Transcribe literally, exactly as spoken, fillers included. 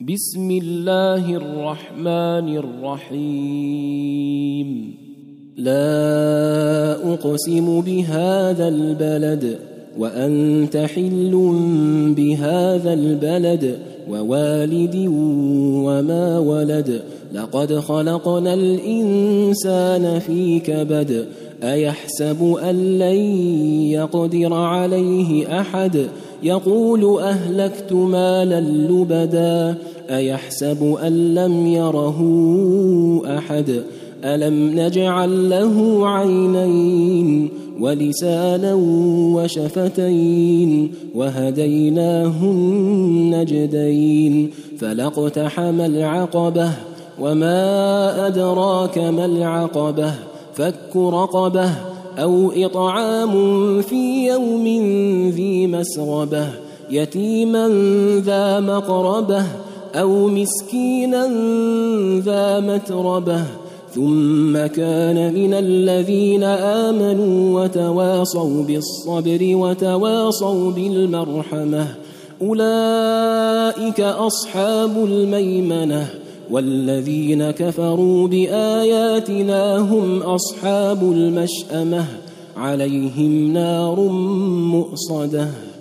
بسم الله الرحمن الرحيم لا أقسم بهذا البلد وأنت حل بهذا البلد ووالد وما ولد لقد خلقنا الإنسان في كبد أيحسب أن لن يقدر عليه أحد يقول أهلكت مالا لبدا أيحسب أن لم يره أحد ألم نجعل له عينين ولسانا وشفتين وهديناه النجدين فلاقتحم العقبة وما أدراك ما العقبة فك رقبة أو إطعام في يوم ذي مسغبة يتيما ذا مقربة أو مسكينا ذا متربة ثم كان من الذين آمنوا وتواصوا بالصبر وتواصوا بالمرحمة أولئك أصحاب الميمنة والذين كفروا بآياتنا هم أصحاب المشأمة عليهم نار مؤصدة.